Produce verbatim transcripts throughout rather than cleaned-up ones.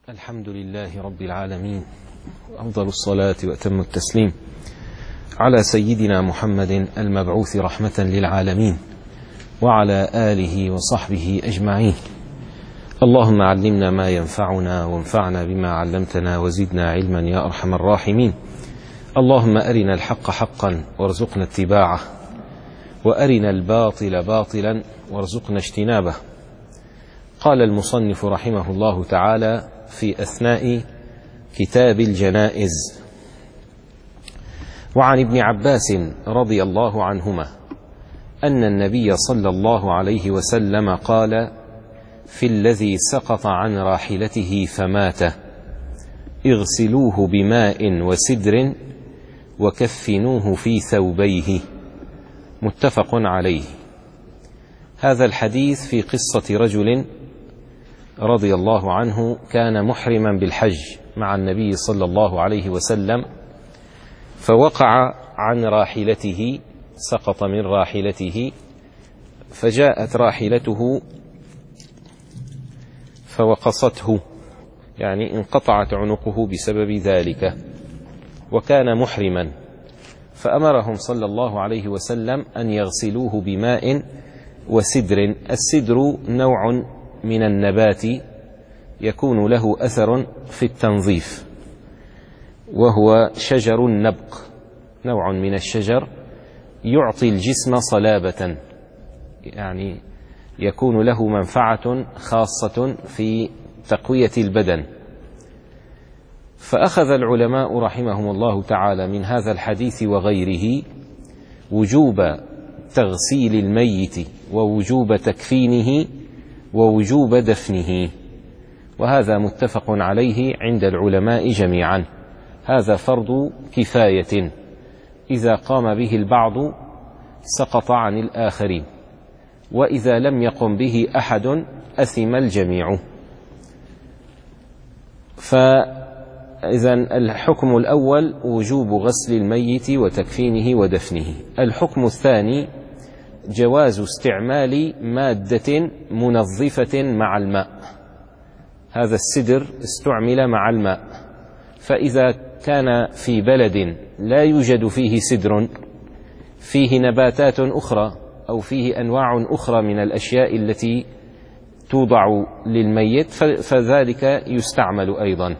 الحمد لله رب العالمين، أفضل الصلاة وأتم التسليم على سيدنا محمد المبعوث رحمة للعالمين وعلى آله وصحبه أجمعين. اللهم علمنا ما ينفعنا وانفعنا بما علمتنا وزدنا علما يا أرحم الراحمين. اللهم أرنا الحق حقا وارزقنا اتباعه، وأرنا الباطل باطلا وارزقنا اجتنابه. قال المصنف رحمه الله تعالى في أثناء كتاب الجنائز: وعن ابن عباس رضي الله عنهما أن النبي صلى الله عليه وسلم قال: في الذي سقط عن راحلته فمات اغسلوه بماء وسدر وكفنوه في ثوبيه. متفق عليه. هذا الحديث في قصة رجل رضي الله عنه كان محرما بالحج مع النبي صلى الله عليه وسلم، فوقع عن راحلته، سقط من راحلته، فجاءت راحلته فوقصته، يعني انقطعت عنقه بسبب ذلك، وكان محرما، فأمرهم صلى الله عليه وسلم أن يغسلوه بماء وسدر. السدر نوع من النبات يكون له أثر في التنظيف، وهو شجر النبق، نوع من الشجر يعطي الجسم صلابة، يعني يكون له منفعة خاصة في تقوية البدن. فأخذ العلماء رحمهم الله تعالى من هذا الحديث وغيره وجوب تغسيل الميت ووجوب تكفينه ووجوب دفنه، وهذا متفق عليه عند العلماء جميعا. هذا فرض كفاية، إذا قام به البعض سقط عن الآخرين، وإذا لم يقم به أحد أثم الجميع. فإذا الحكم الأول وجوب غسل الميت وتكفينه ودفنه. الحكم الثاني جواز استعمال مادة منظفة مع الماء. هذا السدر استعمل مع الماء، فإذا كان في بلد لا يوجد فيه سدر، فيه نباتات أخرى أو فيه أنواع أخرى من الأشياء التي توضع للميت، فذلك يستعمل أيضا.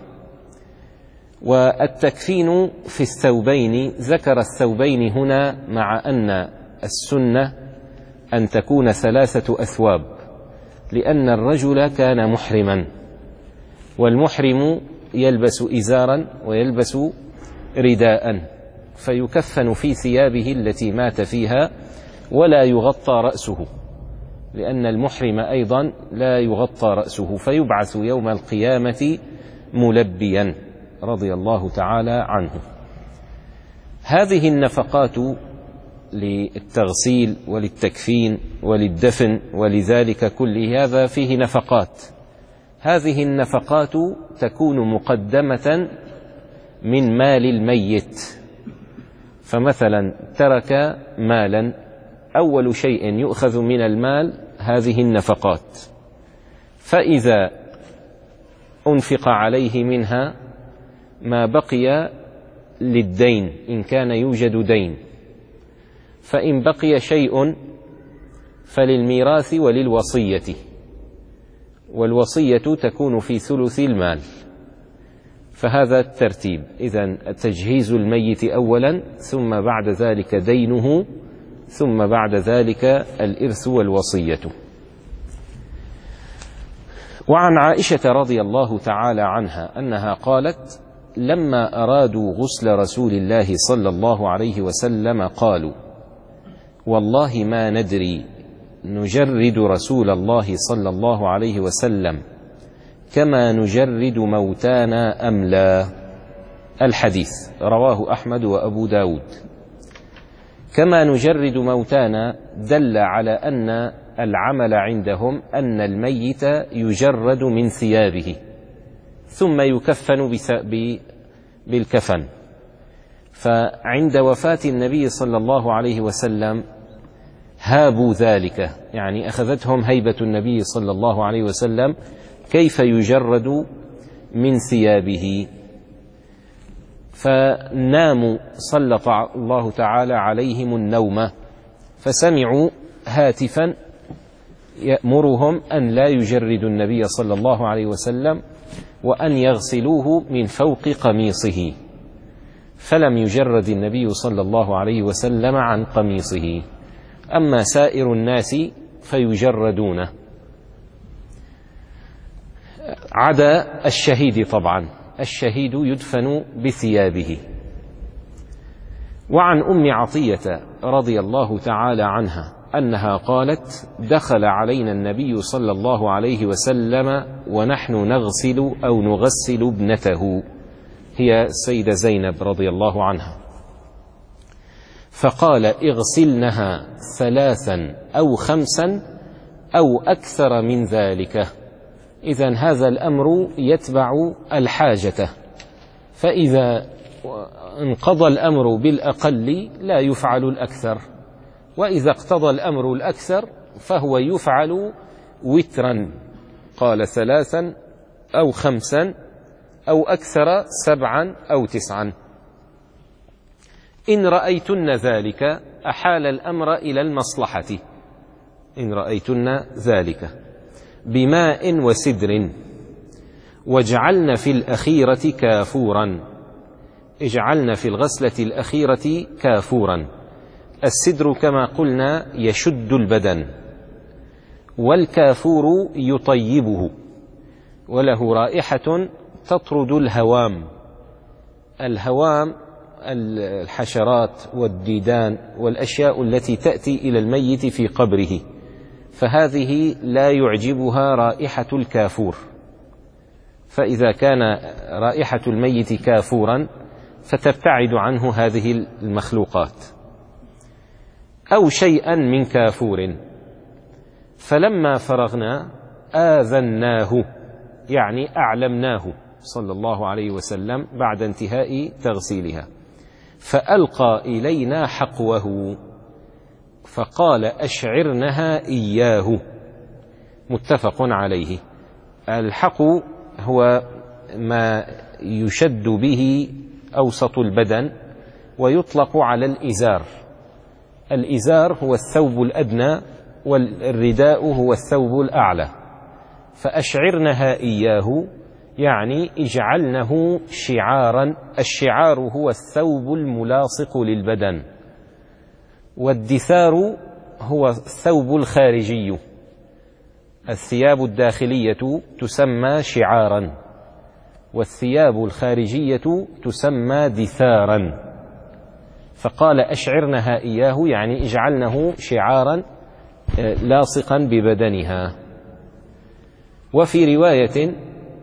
والتكفين في الثوبين، ذكر الثوبين هنا مع أن السنة أن تكون ثلاثة أثواب، لأن الرجل كان محرما، والمحرم يلبس إزارا ويلبس رداء، فيكفن في ثيابه التي مات فيها ولا يغطى رأسه، لأن المحرم أيضا لا يغطى رأسه، فيبعث يوم القيامة ملبيا رضي الله تعالى عنه. هذه النفقات للتغسيل وللتكفين وللدفن ولذلك كل هذا فيه نفقات. هذه النفقات تكون مقدمة من مال الميت، فمثلا ترك مالا، أول شيء يؤخذ من المال هذه النفقات، فإذا أنفق عليه منها ما بقي للدين إن كان يوجد دين، فإن بقي شيء فللميراث وللوصية، والوصية تكون في ثلث المال. فهذا الترتيب، إذن تجهيز الميت أولا، ثم بعد ذلك دينه، ثم بعد ذلك الإرث والوصية. وعن عائشة رضي الله تعالى عنها أنها قالت: لما أرادوا غسل رسول الله صلى الله عليه وسلم قالوا: والله ما ندري نجرد رسول الله صلى الله عليه وسلم كما نجرد موتانا أم لا. الحديث رواه أحمد وأبو داود. كما نجرد موتانا دل على أن العمل عندهم أن الميت يجرد من ثيابه ثم يكفن بالكفن. فعند وفاة النبي صلى الله عليه وسلم هابوا ذلك، يعني أخذتهم هيبة النبي صلى الله عليه وسلم كيف يجرد من ثيابه. فناموا، سلط الله تعالى عليهم النوم، فسمعوا هاتفا يأمرهم أن لا يجردوا النبي صلى الله عليه وسلم وأن يغسلوه من فوق قميصه، فلم يجرد النبي صلى الله عليه وسلم عن قميصه. أما سائر الناس فيجردون، عدا الشهيد طبعا، الشهيد يدفن بثيابه. وعن أم عطية رضي الله تعالى عنها أنها قالت: دخل علينا النبي صلى الله عليه وسلم ونحن نغسل أو نغسل ابنته، هي السيدة زينب رضي الله عنها، فقال: اغسلنها ثلاثا أو خمسا أو أكثر من ذلك. إذن هذا الأمر يتبع الحاجة، فإذا انقضى الأمر بالأقل لا يفعل الأكثر، وإذا اقتضى الأمر الأكثر فهو يفعل وترا. قال: ثلاثا أو خمسا أو أكثر سبعا أو تسعا. إن رأيتن ذلك أحال الأمر إلى المصلحة، إن رأيتن ذلك بماء وسدر، واجعلن في الأخيرة كافورا، اجعلن في الغسلة الأخيرة كافورا. السدر كما قلنا يشد البدن، والكافور يطيبه، وله رائحة تطرد الهوام. الهوام الحشرات والديدان والأشياء التي تأتي إلى الميت في قبره، فهذه لا يعجبها رائحة الكافور، فإذا كان رائحة الميت كافورا فتبتعد عنه هذه المخلوقات، أو شيئا من كافور. فلما فرغنا آذناه، يعني أعلمناه صلى الله عليه وسلم بعد انتهاء تغسيلها، فألقى إلينا حقوه فقال: أشعرنها إياه. متفق عليه. الحق هو ما يشد به أوسط البدن، ويطلق على الإزار. الإزار هو الثوب الأدنى، والرداء هو الثوب الأعلى. فأشعرنها إياه يعني اجعلنه شعارا. الشعار هو الثوب الملاصق للبدن، والدثار هو الثوب الخارجي. الثياب الداخلية تسمى شعارا، والثياب الخارجية تسمى دثارا. فقال: أشعرنها إياه يعني اجعلنه شعارا لاصقا ببدنها. وفي رواية: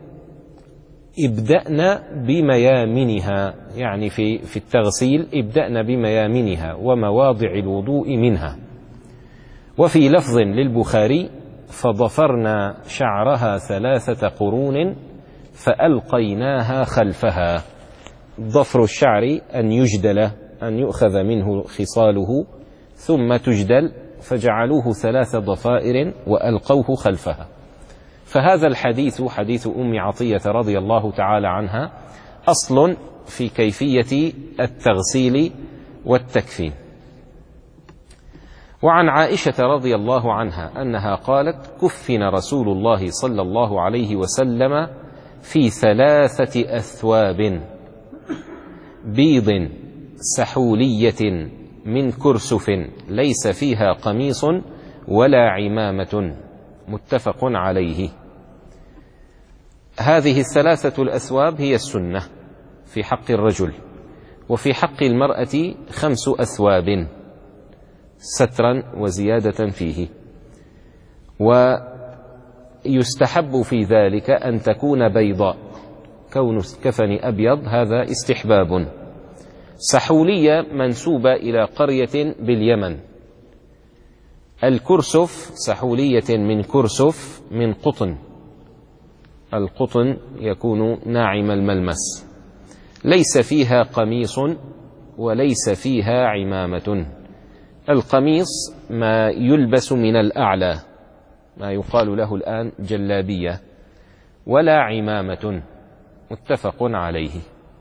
ابدأنا بميامنها، يعني في في التغسيل ابدأنا بميامنها ومواضع الوضوء منها. وفي لفظ للبخاري: فضفرنا شعرها ثلاثة قرون فألقيناها خلفها. ضفر الشعر أن يجدل، أن يؤخذ منه خصاله ثم تجدل، فجعلوه ثلاث ضفائر وألقوه خلفها. فهذا الحديث حديث أم عطية رضي الله تعالى عنها أصل في كيفية التغسيل والتكفين. وعن عائشة رضي الله عنها أنها قالت: كفن رسول الله صلى الله عليه وسلم في ثلاثة أثواب بيض سحولية من كرسف ليس فيها قميص ولا عمامة. متفق عليه. هذه الثلاثة الأثواب هي السنة في حق الرجل، وفي حق المرأة خمس أثواب سترا وزيادة فيه. ويستحب في ذلك أن تكون بيضاء، كون كفن أبيض هذا استحباب. سحولية منسوبة إلى قرية باليمن. الكرسف سحولية من كرسف من قطن، القطن يكون ناعم الملمس، ليس فيها قميص وليس فيها عمامة. القميص ما يلبس من الأعلى، ما يقال له الآن جلابية، ولا عمامة. متفق عليه.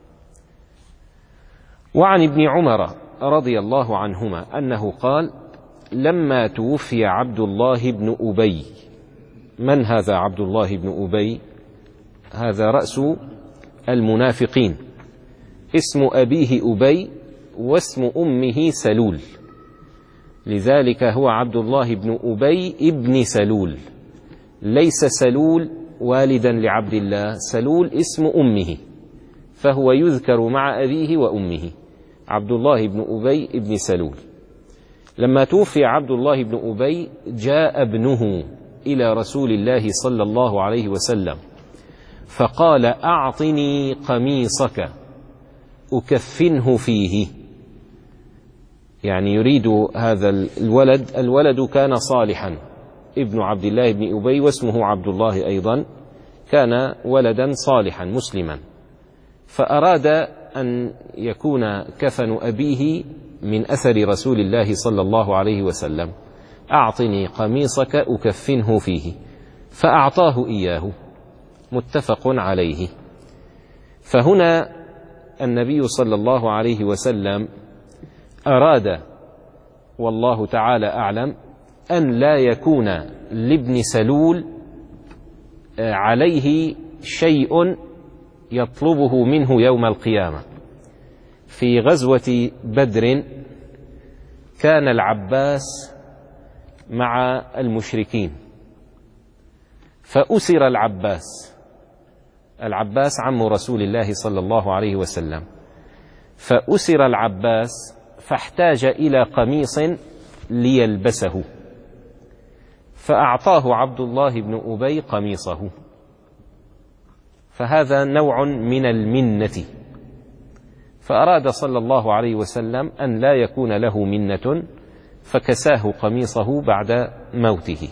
وعن ابن عمر رضي الله عنهما أنه قال: لما توفي عبد الله بن أبي. من هذا عبد الله بن أبي؟ هذا رأس المنافقين، اسم أبيه أبي واسم أمه سلول، لذلك هو عبد الله بن أبي ابن سلول، ليس سلول والدا لعبد الله، سلول اسم أمه، فهو يذكر مع أبيه وأمه، عبد الله بن أبي ابن سلول. لما توفي عبد الله بن أبي جاء ابنه إلى رسول الله صلى الله عليه وسلم فقال: أعطني قميصك أكفنه فيه. يعني يريد هذا الولد، الولد كان صالحا، ابن عبد الله بن أبي واسمه عبد الله أيضا، كان ولدا صالحا مسلما، فأراد أن يكون كفن أبيه من أثر رسول الله صلى الله عليه وسلم: أعطني قميصك أكفنه فيه، فأعطاه إياه، متفق عليه. فهنا النبي صلى الله عليه وسلم أراد، والله تعالى أعلم، أن لا يكون لابن سلول عليه شيء يطلبه منه يوم القيامة. في غزوة بدر كان العباس مع المشركين، فأسر العباس، العباس عم رسول الله صلى الله عليه وسلم، فأسر العباس فاحتاج إلى قميص ليلبسه، فأعطاه عبد الله بن أبي قميصه، فهذا نوع من المنة، فأراد صلى الله عليه وسلم أن لا يكون له منة، فكساه قميصه بعد موته.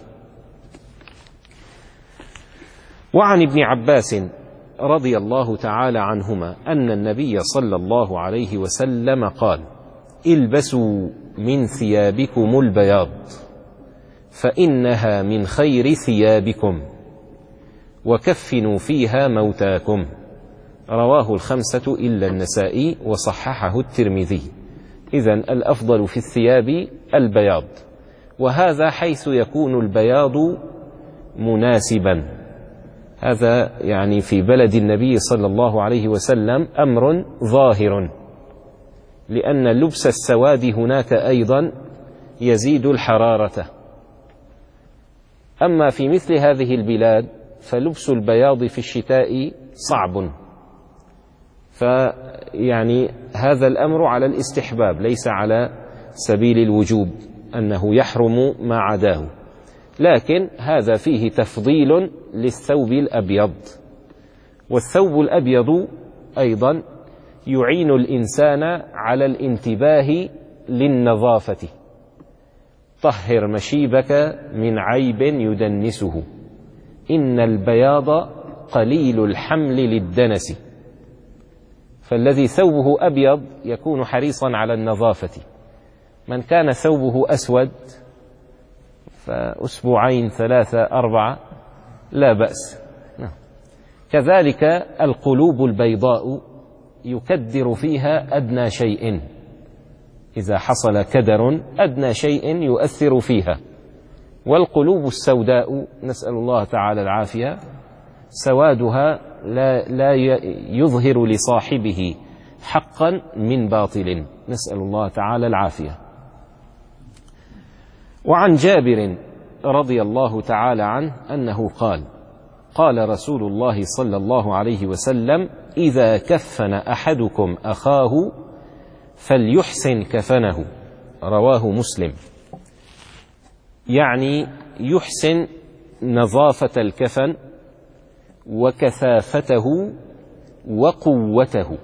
وعن ابن عباس رضي الله تعالى عنهما أن النبي صلى الله عليه وسلم قال: البسوا من ثيابكم البياض فإنها من خير ثيابكم وكفنوا فيها موتاكم. رواه الخمسة إلا النسائي وصححه الترمذي. إذن الأفضل في الثياب البياض، وهذا حيث يكون البياض مناسبا. هذا يعني في بلد النبي صلى الله عليه وسلم أمر ظاهر، لأن لبس السواد هناك أيضا يزيد الحرارة. أما في مثل هذه البلاد فلبس البياض في الشتاء صعب، فيعني هذا الأمر على الاستحباب ليس على سبيل الوجوب أنه يحرم ما عداه، لكن هذا فيه تفضيل للثوب الأبيض. والثوب الأبيض أيضا يعين الإنسان على الانتباه للنظافة. طهر مشيبك من عيب يدنسه، إن البياض قليل الحمل للدنس. فالذي ثوبه أبيض يكون حريصا على النظافة. من كان ثوبه أسود فأسبوعين ثلاثة أربعة لا بأس. كذلك القلوب البيضاء يكدر فيها أدنى شيء، إذا حصل كدر أدنى شيء يؤثر فيها. والقلوب السوداء نسأل الله تعالى العافية سوادها لا, لا يظهر لصاحبه حقا من باطل، نسأل الله تعالى العافية. وعن جابر رضي الله تعالى عنه أنه قال: قال رسول الله صلى الله عليه وسلم: إذا كفن أحدكم أخاه فليحسن كفنه. رواه مسلم. يعني يحسن نظافة الكفن وكثافته وقوته.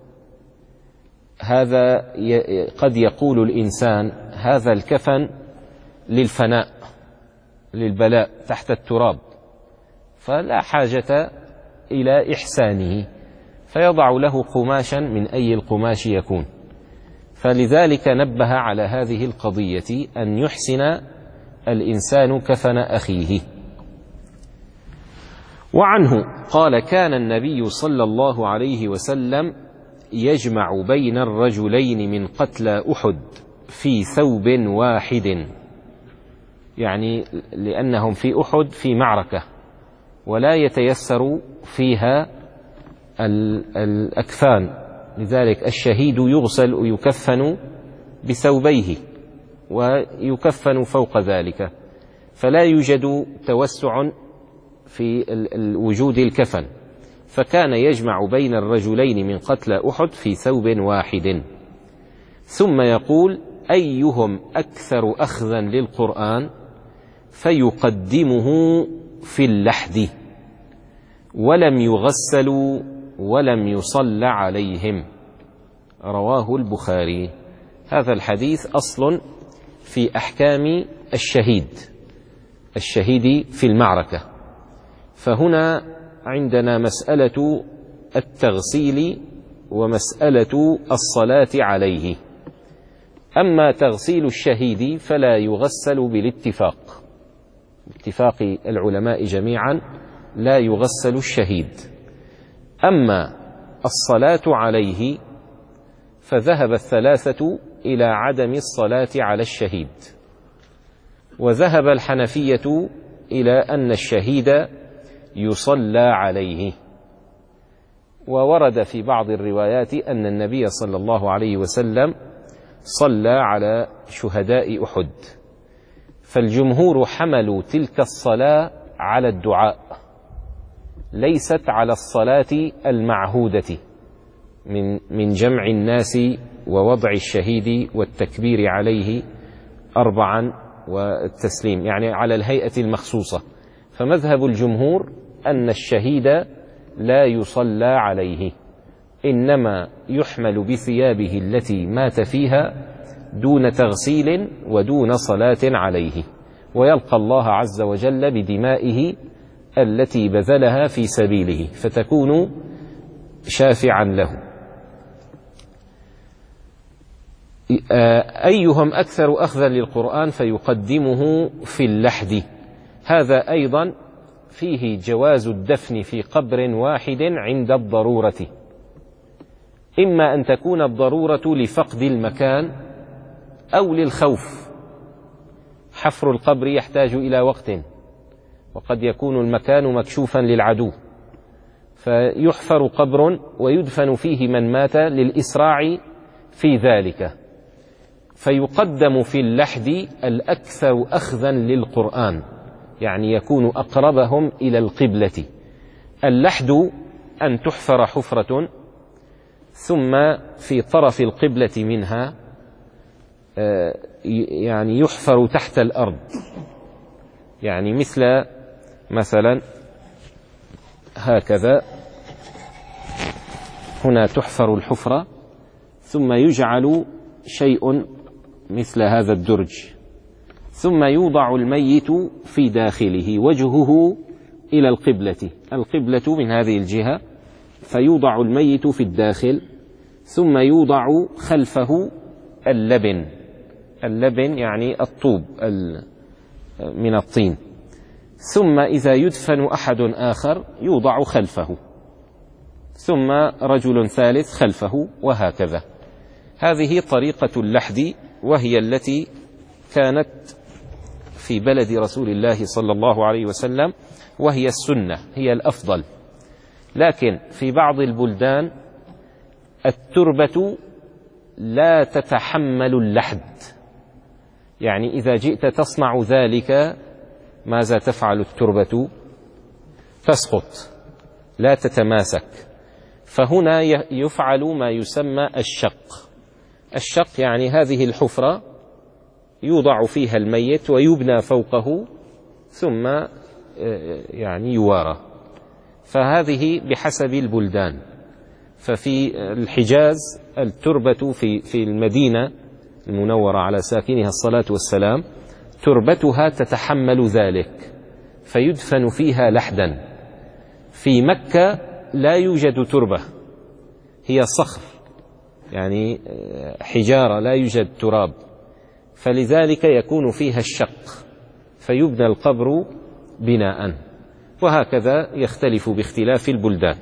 هذا قد يقول الإنسان: هذا الكفن للفناء للبلاء تحت التراب، فلا حاجة إلى إحسانه، فيضع له قماشا من أي القماش يكون. فلذلك نبه على هذه القضية أن يحسن الإنسان كفن أخيه. وعنه قال: كان النبي صلى الله عليه وسلم يجمع بين الرجلين من قتلى أحد في ثوب واحد، يعني لأنهم في أحد في معركة ولا يتيسر فيها الأكفان، لذلك الشهيد يغسل ويكفن بثوبيه ويكفن فوق ذلك، فلا يوجد توسع في وجود الكفن، فكان يجمع بين الرجلين من قتلى أحد في ثوب واحد. ثم يقول: أيهم أكثر أخذا للقرآن فيقدمه في اللحد ولم يغسلوا ولم يصلى عليهم. رواه البخاري. هذا الحديث أصل في أحكام الشهيد الشهيد في المعركة. فهنا عندنا مسألة التغسيل ومسألة الصلاة عليه. أما تغسيل الشهيد فلا يغسل بالاتفاق، باتفاق العلماء جميعا لا يغسل الشهيد. أما الصلاة عليه فذهب الثلاثة إلى عدم الصلاة على الشهيد، وذهب الحنفية إلى أن الشهيد يصلى عليه. وورد في بعض الروايات أن النبي صلى الله عليه وسلم صلى على شهداء أحد، فالجمهور حملوا تلك الصلاة على الدعاء، ليست على الصلاة المعهودة من من جمع الناس ووضع الشهيد والتكبير عليه أربعا والتسليم، يعني على الهيئة المخصوصة. فمذهب الجمهور أن الشهيد لا يصلى عليه، إنما يحمل بثيابه التي مات فيها دون تغسيل ودون صلاة عليه، ويلقى الله عز وجل بدمائه التي بذلها في سبيله فتكون شافعا له. أيهم أكثر أخذا للقرآن فيقدمه في اللحد. هذا أيضا فيه جواز الدفن في قبر واحد عند الضرورة، إما أن تكون الضرورة لفقد المكان أو للخوف. حفر القبر يحتاج إلى وقت، وقد يكون المكان مكشوفا للعدو، فيحفر قبر ويدفن فيه من مات للإسراع في ذلك، فيقدم في اللحد الأكثر أخذا للقرآن، يعني يكون أقربهم إلى القبلة. اللحد أن تحفر حفرة ثم في طرف القبلة منها يعني يحفر تحت الأرض، يعني مثل مثلا هكذا، هنا تحفر الحفرة ثم يجعل شيء مثل هذا الدرج، ثم يوضع الميت في داخله وجهه إلى القبلة، القبلة من هذه الجهة، فيوضع الميت في الداخل، ثم يوضع خلفه اللبن، اللبن يعني الطوب من الطين، ثم إذا يدفن أحد آخر يوضع خلفه، ثم رجل ثالث خلفه، وهكذا. هذه طريقة اللحد، وهي التي كانت في بلد رسول الله صلى الله عليه وسلم، وهي السنة، هي الأفضل. لكن في بعض البلدان التربة لا تتحمل اللحد، يعني إذا جئت تصنع ذلك ماذا تفعل التربة؟ تسقط، لا تتماسك. فهنا يفعل ما يسمى الشق. الشق يعني هذه الحفرة يوضع فيها الميت ويبنى فوقه ثم يعني يوارى. فهذه بحسب البلدان. ففي الحجاز التربة في في المدينة المنورة على ساكنها الصلاة والسلام تربتها تتحمل ذلك، فيدفن فيها لحدا. في مكة لا يوجد تربة، هي صخر، يعني حجارة، لا يوجد تراب، فلذلك يكون فيها الشق، فيبنى القبر بناء. وهكذا يختلف باختلاف البلدان.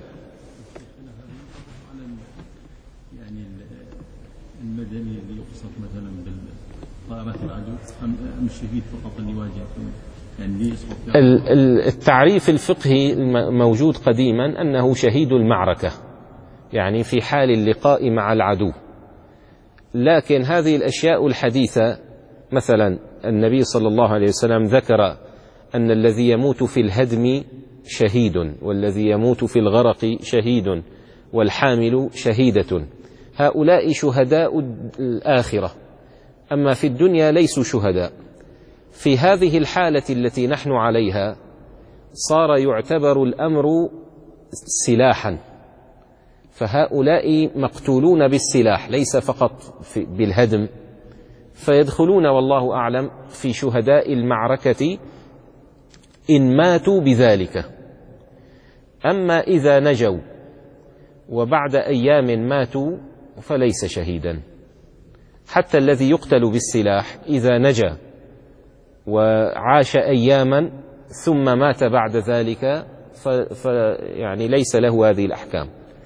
يعني المدني اللي يقصد مثلا بالطائرات العدو أم الشهيد فقط اللي يواجه يعني التعريف الفقهي الموجود قديما أنه شهيد المعركة، يعني في حال اللقاء مع العدو. لكن هذه الأشياء الحديثة مثلا النبي صلى الله عليه وسلم ذكر أن الذي يموت في الهدم شهيد، والذي يموت في الغرق شهيد، والحامل شهيدة. هؤلاء شهداء الآخرة، أما في الدنيا ليسوا شهداء. في هذه الحالة التي نحن عليها صار يعتبر الأمر سلاحا، فهؤلاء مقتولون بالسلاح ليس فقط بالهدم، فيدخلون والله أعلم في شهداء المعركة إن ماتوا بذلك. أما إذا نجوا وبعد أيام ماتوا فليس شهيدا. حتى الذي يقتل بالسلاح إذا نجا وعاش أياما ثم مات بعد ذلك فيعني ليس له هذه الأحكام.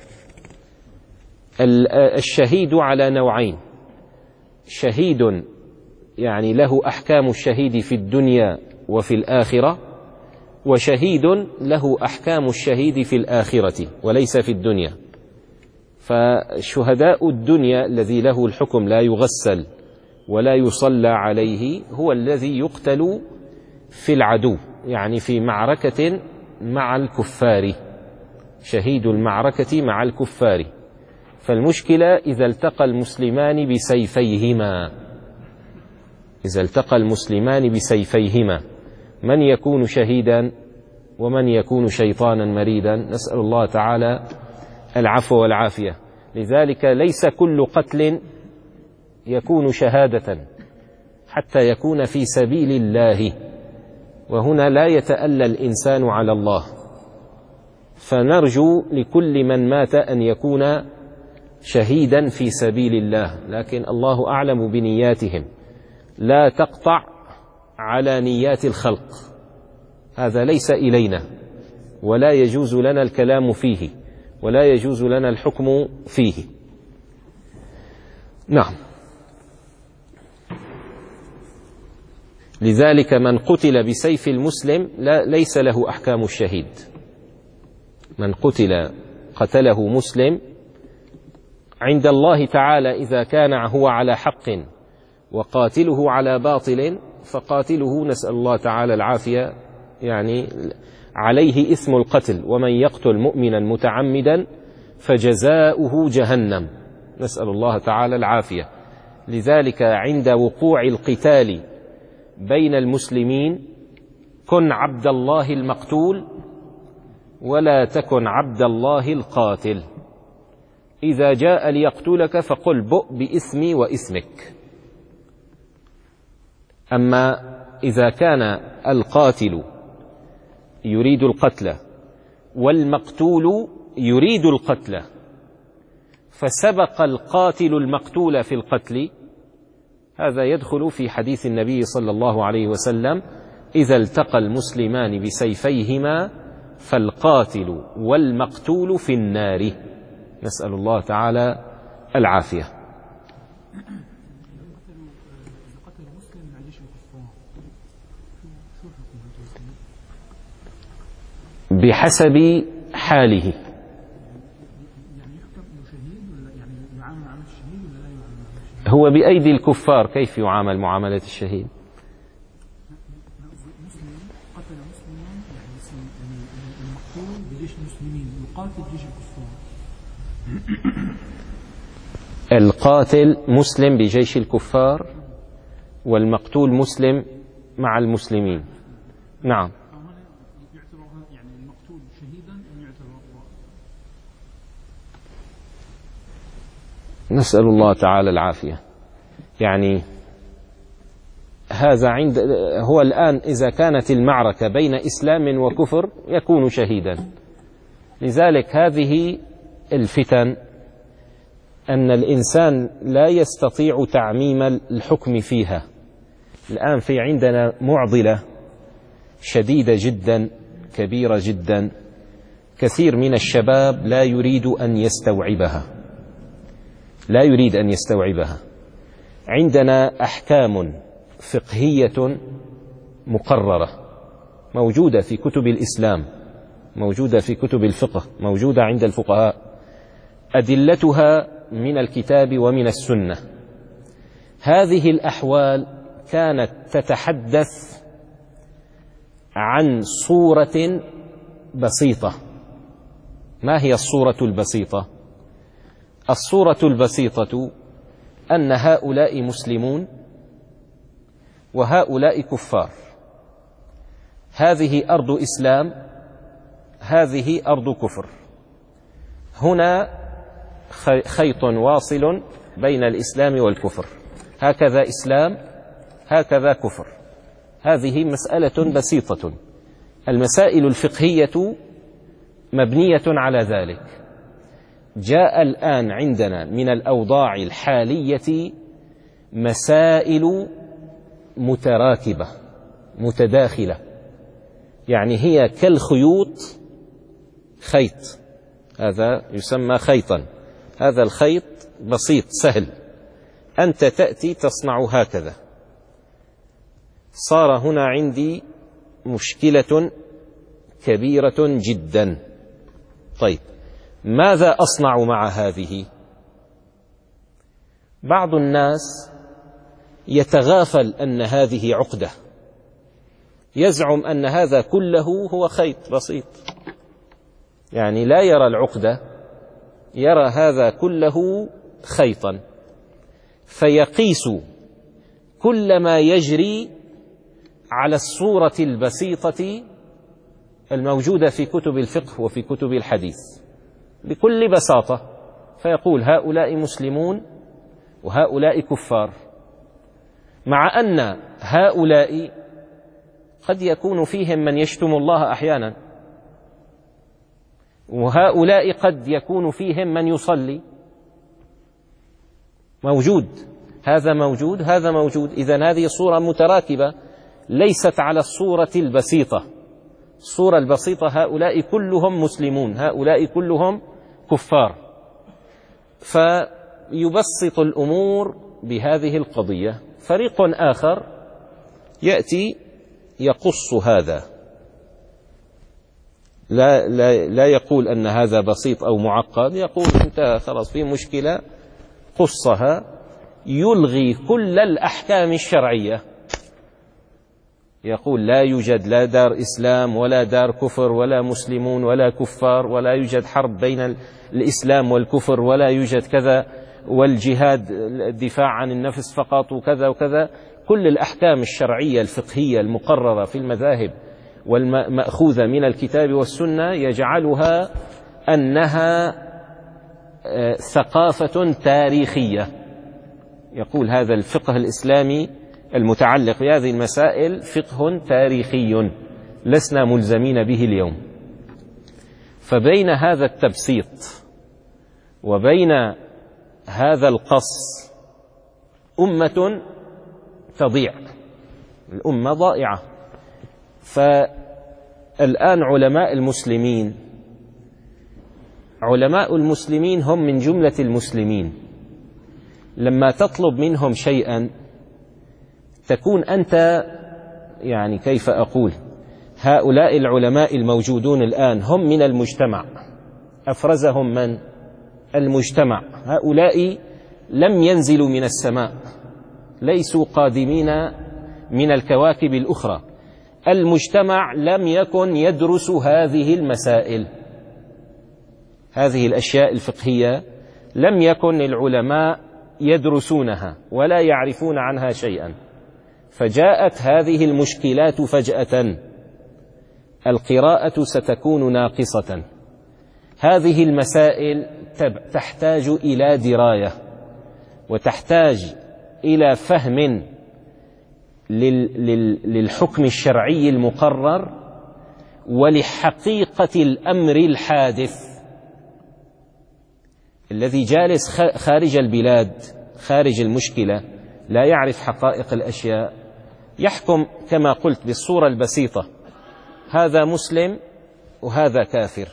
الشهيد على نوعين: شهيد يعني له أحكام الشهيد في الدنيا وفي الآخرة، وشهيد له أحكام الشهيد في الآخرة وليس في الدنيا. فشهداء الدنيا الذي له الحكم لا يغسل ولا يصلى عليه هو الذي يقتل في العدو، يعني في معركة مع الكفار، شهيد المعركة مع الكفار. فالمشكلة إذا التقى المسلمان بسيفيهما، إذا التقى المسلمان بسيفيهما من يكون شهيدا ومن يكون شيطانا مريدا؟ نسأل الله تعالى العفو والعافية. لذلك ليس كل قتل يكون شهادة حتى يكون في سبيل الله، وهنا لا يتألى الإنسان على الله. فنرجو لكل من مات أن يكون شهيدا في سبيل الله، لكن الله أعلم بنياتهم. لا تقطع على نيات الخلق، هذا ليس إلينا ولا يجوز لنا الكلام فيه ولا يجوز لنا الحكم فيه. نعم. لذلك من قتل بسيف المسلم لا ليس له أحكام الشهيد. من قتل قتله مسلم عند الله تعالى إذا كان هو على حق وقاتله على باطل فقاتله نسأل الله تعالى العافية، يعني عليه إثم القتل. ومن يقتل مؤمنا متعمدا فجزاؤه جهنم، نسأل الله تعالى العافية. لذلك عند وقوع القتال بين المسلمين كن عبد الله المقتول ولا تكن عبد الله القاتل. إذا جاء ليقتلك فقل بؤ بإثمي وإثمك. أما إذا كان القاتل يريد القتل والمقتول يريد القتل فسبق القاتل المقتول في القتل، هذا يدخل في حديث النبي صلى الله عليه وسلم: إذا التقى المسلمان بسيفيهما فالقاتل والمقتول في النار. نسأل الله تعالى العافية. بحسب حاله. هو بأيدي الكفار كيف يعامل معاملة الشهيد؟ القاتل مسلم بجيش الكفار والمقتول مسلم مع المسلمين. نعم. نسأل الله تعالى العافية. يعني هذا عند هو الآن إذا كانت المعركة بين إسلام وكفر يكون شهيدا. لذلك هذه الفتن أن الإنسان لا يستطيع تعميم الحكم فيها. الآن في عندنا معضلة شديدة جدا كبيرة جدا كثير من الشباب لا يريد أن يستوعبها لا يريد أن يستوعبها. عندنا أحكام فقهية مقررة موجودة في كتب الإسلام، موجودة في كتب الفقه، موجودة عند الفقهاء، أدلتها من الكتاب ومن السنة. هذه الأحوال كانت تتحدث عن صورة بسيطة. ما هي الصورة البسيطة؟ الصورة البسيطة أن هؤلاء مسلمون وهؤلاء كفار، هذه أرض إسلام، هذه أرض كفر، هنا خيط واصل بين الإسلام والكفر، هكذا إسلام هكذا كفر. هذه مسألة بسيطة. المسائل الفقهية مبنية على ذلك. جاء الآن عندنا من الأوضاع الحالية مسائل متراكبة متداخلة، يعني هي كالخيوط، خيط، هذا يسمى خيطا، هذا الخيط بسيط سهل، أنت تأتي تصنع هكذا، صار هنا عندي مشكلة كبيرة جدا. طيب ماذا أصنع مع هذه؟ بعض الناس يتغافل أن هذه عقدة، يزعم أن هذا كله هو خيط بسيط، يعني لا يرى العقدة، يرى هذا كله خيطا، فيقيس كل ما يجري على الصورة البسيطة الموجودة في كتب الفقه وفي كتب الحديث بكل بساطة، فيقول هؤلاء مسلمون وهؤلاء كفار، مع أن هؤلاء قد يكون فيهم من يشتم الله أحيانا، وهؤلاء قد يكون فيهم من يصلي، موجود، هذا موجود هذا موجود. إذن هذه صورة متراكبة ليست على الصورة البسيطة. الصورة البسيطة هؤلاء كلهم مسلمون، هؤلاء كلهم كفار، فيبسط الأمور بهذه القضية. فريق آخر يأتي يقص هذا، لا, لا, لا يقول أن هذا بسيط أو معقد، يقول أنت خلاص في مشكلة قصها، يلغي كل الأحكام الشرعية، يقول لا يوجد لا دار إسلام ولا دار كفر ولا مسلمون ولا كفار، ولا يوجد حرب بين الإسلام والكفر، ولا يوجد كذا، والجهاد الدفاع عن النفس فقط وكذا وكذا. كل الأحكام الشرعية الفقهية المقررة في المذاهب والمأخوذة من الكتاب والسنة يجعلها أنها ثقافة تاريخية. يقول هذا الفقه الإسلامي المتعلق بهذه المسائل فقه تاريخي لسنا ملزمين به اليوم. فبين هذا التبسيط وبين هذا القص أمة تضيع، الأمة ضائعة. فالآن علماء المسلمين علماء المسلمين هم من جملة المسلمين، لما تطلب منهم شيئا تكون أنت يعني كيف أقول، هؤلاء العلماء الموجودون الآن هم من المجتمع، أفرزهم من المجتمع، هؤلاء لم ينزلوا من السماء، ليسوا قادمين من الكواكب الأخرى، المجتمع لم يكن يدرس هذه المسائل، هذه الأشياء الفقهية لم يكن العلماء يدرسونها ولا يعرفون عنها شيئا، فجاءت هذه المشكلات فجأة، القراءة ستكون ناقصة، هذه المسائل تحتاج إلى دراية وتحتاج إلى فهم للحكم الشرعي المقرر ولحقيقة الأمر الحادث. الذي جالس خارج البلاد خارج المشكلة لا يعرف حقائق الأشياء، يحكم كما قلت بالصورة البسيطة، هذا مسلم وهذا كافر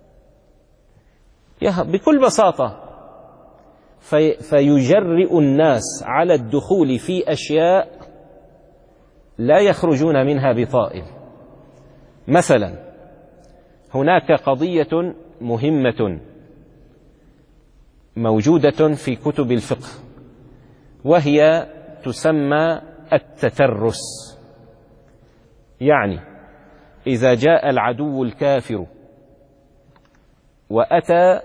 بكل بساطة، في فيجرئ الناس على الدخول في أشياء لا يخرجون منها بطائل. مثلا هناك قضية مهمة موجودة في كتب الفقه، وهي تسمى التترس. يعني إذا جاء العدو الكافر وأتى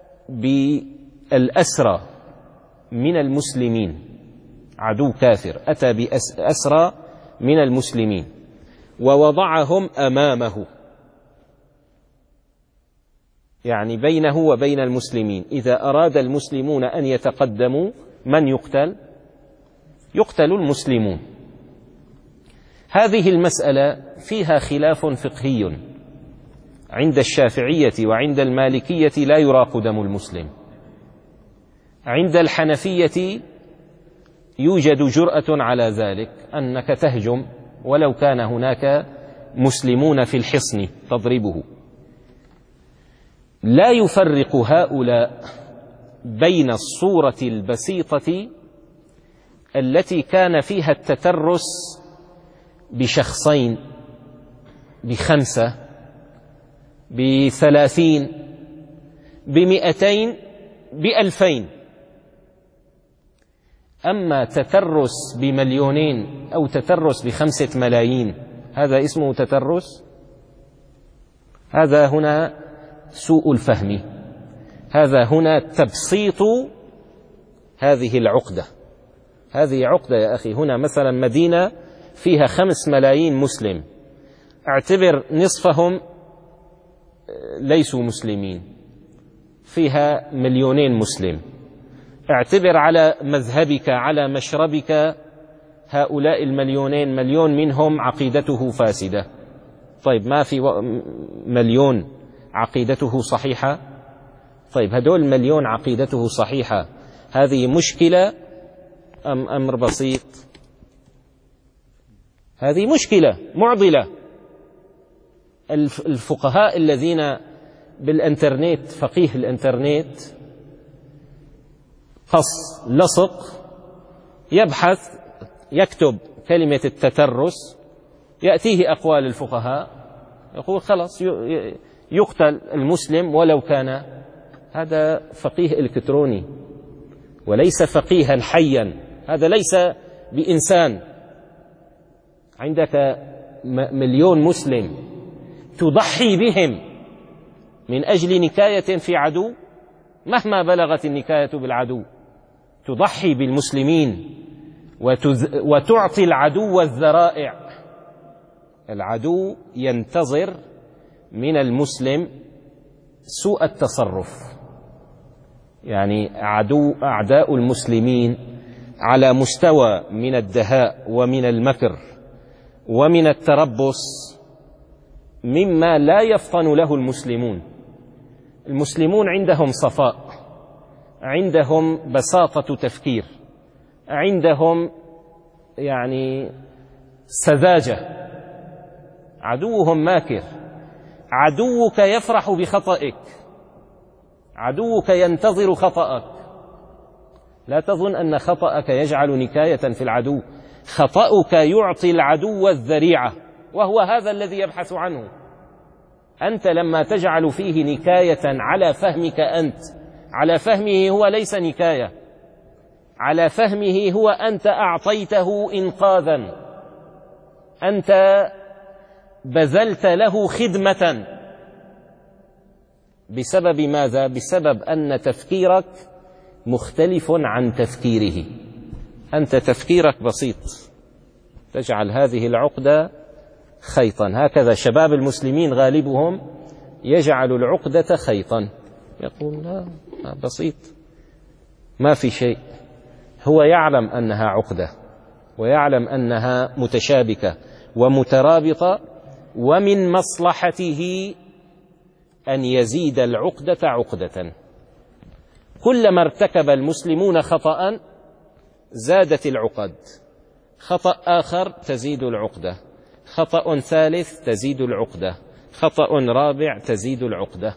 بالأسرى من المسلمين، عدو كافر أتى بأسرى من المسلمين ووضعهم أمامه، يعني بينه وبين المسلمين، إذا أراد المسلمون أن يتقدموا من يقتل؟ يقتل المسلمون. هذه المسألة فيها خلاف فقهي، عند الشافعية وعند المالكية لا يراق دم المسلم، عند الحنفية يوجد جرأة على ذلك، أنك تهجم ولو كان هناك مسلمون في الحصن تضربه. لا يفرق هؤلاء بين الصورة البسيطة التي كان فيها التترس بشخصين، بخمسة، بثلاثين، بمئتين، بألفين. أما تترس بمليونين أو تترس بخمسة ملايين، هذا اسمه تترس؟ هذا هنا سوء الفهم، هذا هنا تبسيط هذه العقدة. هذه عقدة يا أخي. هنا مثلا مدينة فيها خمس ملايين مسلم، اعتبر نصفهم ليسوا مسلمين، فيها مليونين مسلم، اعتبر على مذهبك على مشربك هؤلاء المليونين مليون منهم عقيدته فاسدة. طيب ما في مليون عقيدته صحيحة؟ طيب هدول مليون عقيدته صحيحة، هذه مشكلة أم أمر بسيط؟ هذه مشكلة معضلة. الفقهاء الذين بالإنترنت، فقيه الإنترنت قص لصق، يبحث يكتب كلمة التترس، يأتيه أقوال الفقهاء، يقول خلاص يقتل المسلم ولو كان. هذا فقيه إلكتروني وليس فقيها حيا، هذا ليس بإنسان. عندك مليون مسلم تضحي بهم من أجل نكاية في عدو، مهما بلغت النكاية بالعدو، تضحي بالمسلمين وتعطي العدو الذرائع. العدو ينتظر من المسلم سوء التصرف، يعني عدو أعداء المسلمين على مستوى من الدهاء ومن المكر ومن التربص مما لا يفطن له المسلمون. المسلمون عندهم صفاء، عندهم بساطة تفكير، عندهم يعني سذاجة. عدوهم ماكر، عدوك يفرح بخطئك، عدوك ينتظر خطأك. لا تظن أن خطأك يجعل نكاية في العدو، خطأك يعطي العدو الذريعة، وهو هذا الذي يبحث عنه. أنت لما تجعل فيه نكاية على فهمك أنت، على فهمه هو ليس نكاية، على فهمه هو أنت أعطيته إنقاذا، أنت بذلت له خدمة. بسبب ماذا؟ بسبب أن تفكيرك مختلف عن تفكيره. أنت تفكيرك بسيط، تجعل هذه العقدة خيطا. هكذا شباب المسلمين غالبهم يجعل العقدة خيطا، يقول لا بسيط ما في شيء. هو يعلم أنها عقدة ويعلم أنها متشابكة ومترابطة، ومن مصلحته أن يزيد العقدة عقدة. كلما ارتكب المسلمون خطأ زادت العقد، خطأ آخر تزيد العقدة، خطأ ثالث تزيد العقدة، خطأ رابع تزيد العقدة.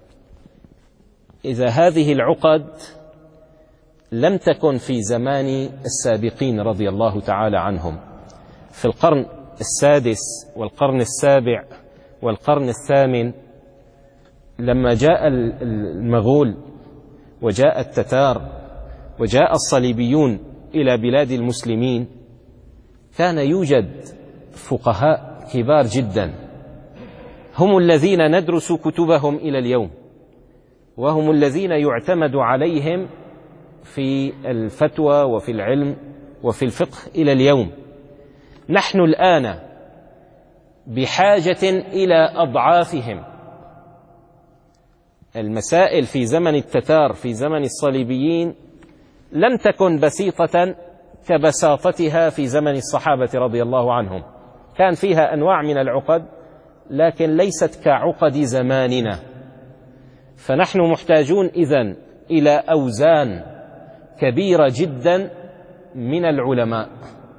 إذا هذه العقد لم تكن في زمان السابقين رضي الله تعالى عنهم في القرن السادس والقرن السابع والقرن الثامن، لما جاء المغول وجاء التتار وجاء الصليبيون إلى بلاد المسلمين، كان يوجد فقهاء كبار جدا هم الذين ندرس كتبهم إلى اليوم، وهم الذين يعتمد عليهم في الفتوى وفي العلم وفي الفقه إلى اليوم. نحن الآن بحاجة إلى أضعافهم. المسائل في زمن التتار في زمن الصليبيين لم تكن بسيطة كبساطتها في زمن الصحابة رضي الله عنهم، كان فيها أنواع من العقد لكن ليست كعقد زماننا. فنحن محتاجون إذن إلى أوزان كبيرة جدا من العلماء.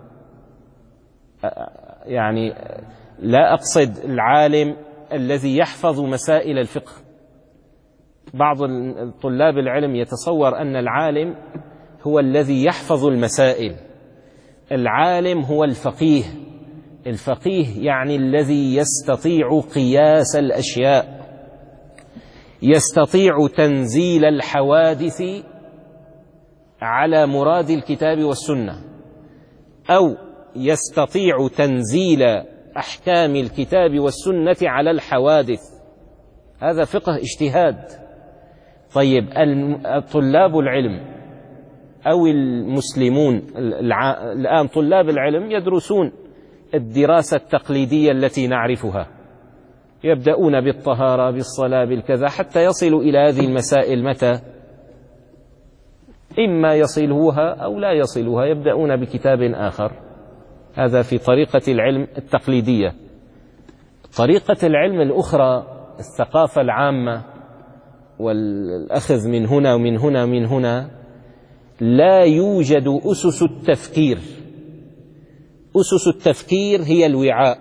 يعني لا أقصد العالم الذي يحفظ مسائل الفقه. بعض طلاب العلم يتصور أن العالم هو الذي يحفظ المسائل. العالم هو الفقيه. الفقيه يعني الذي يستطيع قياس الأشياء، يستطيع تنزيل الحوادث على مراد الكتاب والسنة، أو يستطيع تنزيل أحكام الكتاب والسنة على الحوادث. هذا فقه اجتهاد. طيب طلاب العلم أو المسلمون الآن، طلاب العلم يدرسون الدراسة التقليدية التي نعرفها، يبدأون بالطهارة بالصلاة بالكذا حتى يصلوا إلى هذه المسائل. متى؟ إما يصلوها أو لا يصلوها، يبدأون بكتاب آخر. هذا في طريقة العلم التقليدية. طريقة العلم الأخرى الثقافة العامة والأخذ من هنا ومن هنا ومن هنا، لا يوجد أسس التفكير. أسس التفكير هي الوعاء.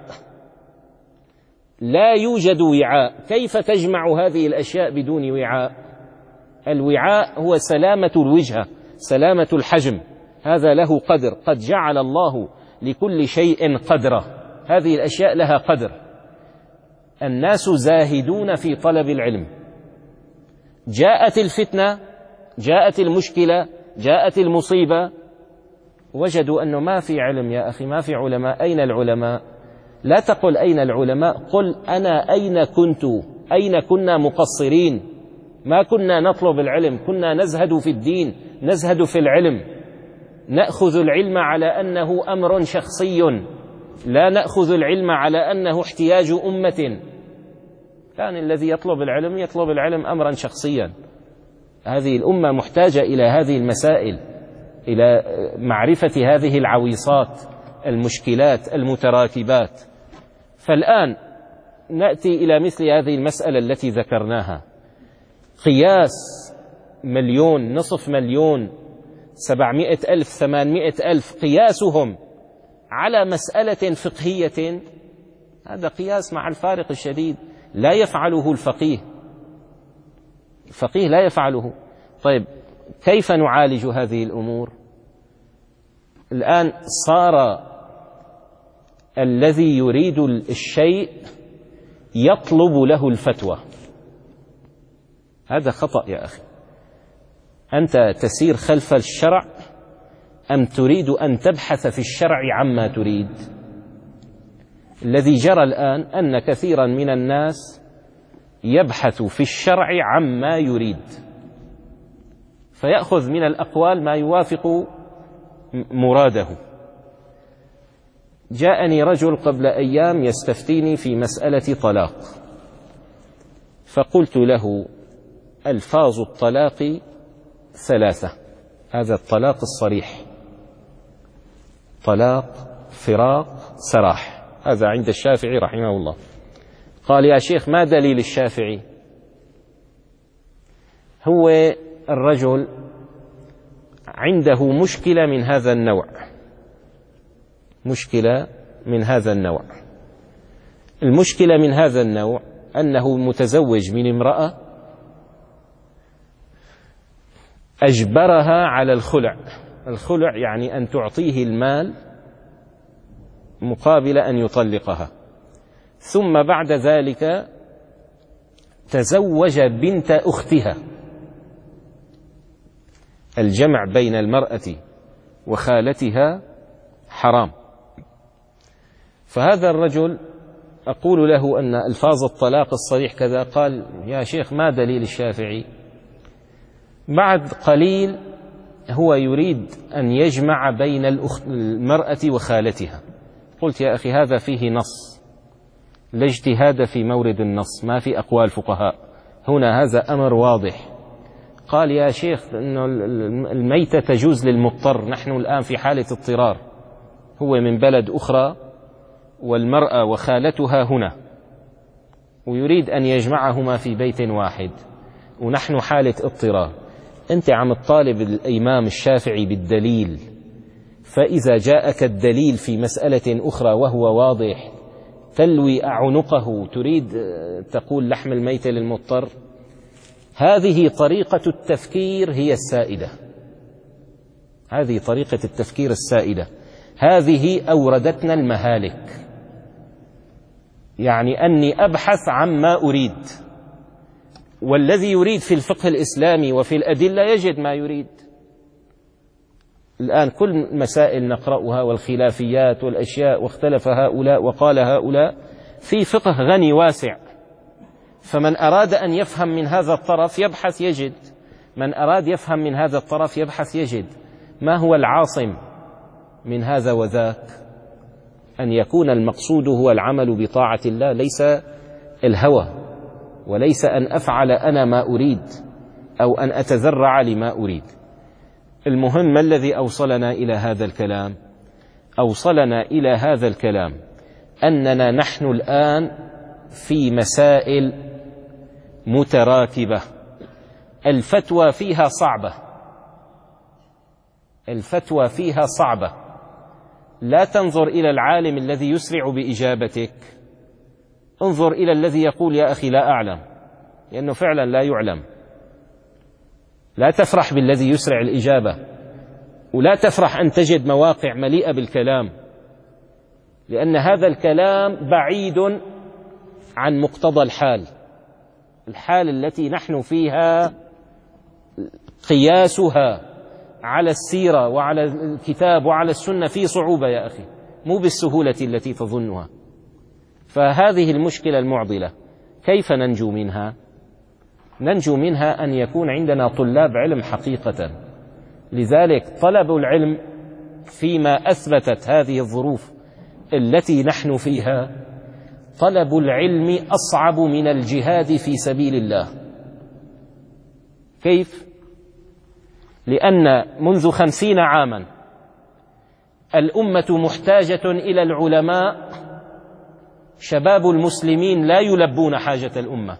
لا يوجد وعاء. كيف تجمع هذه الأشياء بدون وعاء؟ الوعاء هو سلامة الوجهة، سلامة الحجم. هذا له قدر، قد جعل الله لكل شيء قدره. هذه الأشياء لها قدر. الناس زاهدون في طلب العلم. جاءت الفتنة، جاءت المشكلة، جاءت المصيبة، وجدوا أنه ما في علم يا أخي، ما في علماء. أين العلماء؟ لا تقل أين العلماء، قل أنا أين كنت، أين كنا مقصرين. ما كنا نطلب العلم، كنا نزهد في الدين، نزهد في العلم، نأخذ العلم على أنه أمر شخصي، لا نأخذ العلم على أنه احتياج أمة. كان الذي يطلب العلم يطلب العلم أمرا شخصيا. هذه الأمة محتاجة إلى هذه المسائل، إلى معرفة هذه العويصات، المشكلات المتراكبات. فالآن نأتي إلى مثل هذه المسألة التي ذكرناها. قياس مليون، نصف مليون، سبعمائة ألف، ثمانمائة ألف، قياسهم على مسألة فقهية، هذا قياس مع الفارق الشديد لا يفعله الفقيه. الفقيه لا يفعله. طيب كيف نعالج هذه الأمور؟ الآن صار الذي يريد الشيء يطلب له الفتوى. هذا خطأ يا أخي. أنت تسير خلف الشرع أم تريد أن تبحث في الشرع عما تريد؟ الذي جرى الآن أن كثيرا من الناس يبحث في الشرع عما يريد، فيأخذ من الأقوال ما يوافق مراده. جاءني رجل قبل أيام يستفتيني في مسألة طلاق، فقلت له ألفاظ الطلاق ثلاثة. هذا الطلاق الصريح، طلاق، فراق، سراح. هذا عند الشافعي رحمه الله. قال يا شيخ ما دليل الشافعي؟ هو الرجل عنده مشكلة من هذا النوع، مشكلة من هذا النوع. المشكلة من هذا النوع أنه متزوج من امرأة أجبرها على الخلع. الخلع يعني أن تعطيه المال مقابل أن يطلقها، ثم بعد ذلك تزوج بنت أختها. الجمع بين المرأة وخالتها حرام. فهذا الرجل أقول له أن ألفاظ الطلاق الصريح كذا، قال يا شيخ ما دليل الشافعي؟ بعد قليل هو يريد أن يجمع بين المرأة وخالتها. قلت يا أخي هذا فيه نص، لا اجتهاد في مورد النص، ما في أقوال فقهاء، هنا هذا أمر واضح. قال يا شيخ إنه الميتة تجوز للمضطر، نحن الآن في حالة اضطرار، هو من بلد أخرى والمرأة وخالتها هنا، ويريد أن يجمعهما في بيت واحد ونحن حالة اضطرار. أنت عم تطالب الإمام الشافعي بالدليل، فإذا جاءك الدليل في مسألة أخرى وهو واضح تلوي عنقه، تريد تقول لحم الميت للمضطر. هذه طريقة التفكير هي السائدة، هذه طريقة التفكير السائدة، هذه أوردتنا المهالك. يعني أني أبحث عما أريد، والذي يريد في الفقه الإسلامي وفي الأدلة يجد ما يريد. الآن كل مسائل نقرأها والخلافيات والأشياء، واختلف هؤلاء وقال هؤلاء، في فقه غني واسع، فمن أراد أن يفهم من هذا الطرف يبحث يجد، من أراد يفهم من هذا الطرف يبحث يجد. ما هو العاصم من هذا وذاك؟ أن يكون المقصود هو العمل بطاعة الله، ليس الهوى، وليس أن أفعل أنا ما أريد أو أن أتذرع لما أريد. المهم ما الذي أوصلنا إلى هذا الكلام؟ أوصلنا إلى هذا الكلام أننا نحن الآن في مسائل متراكبة، الفتوى فيها صعبة، الفتوى فيها صعبة. لا تنظر إلى العالم الذي يسرع بإجابتك، انظر إلى الذي يقول يا أخي لا أعلم، لأنه فعلا لا يعلم. لا تفرح بالذي يسرع الإجابة، ولا تفرح أن تجد مواقع مليئة بالكلام، لأن هذا الكلام بعيد عن مقتضى الحال. الحال التي نحن فيها قياسها على السيرة وعلى الكتاب وعلى السنة في صعوبة يا أخي، مو بالسهولة التي تظنها. فهذه المشكلة المعضلة كيف ننجو منها؟ ننجو منها أن يكون عندنا طلاب علم حقيقة. لذلك طلب العلم فيما أثبتت هذه الظروف التي نحن فيها، طلب العلم أصعب من الجهاد في سبيل الله. كيف؟ لأن منذ خمسين عاما الأمة محتاجة إلى العلماء، شباب المسلمين لا يلبون حاجة الأمة.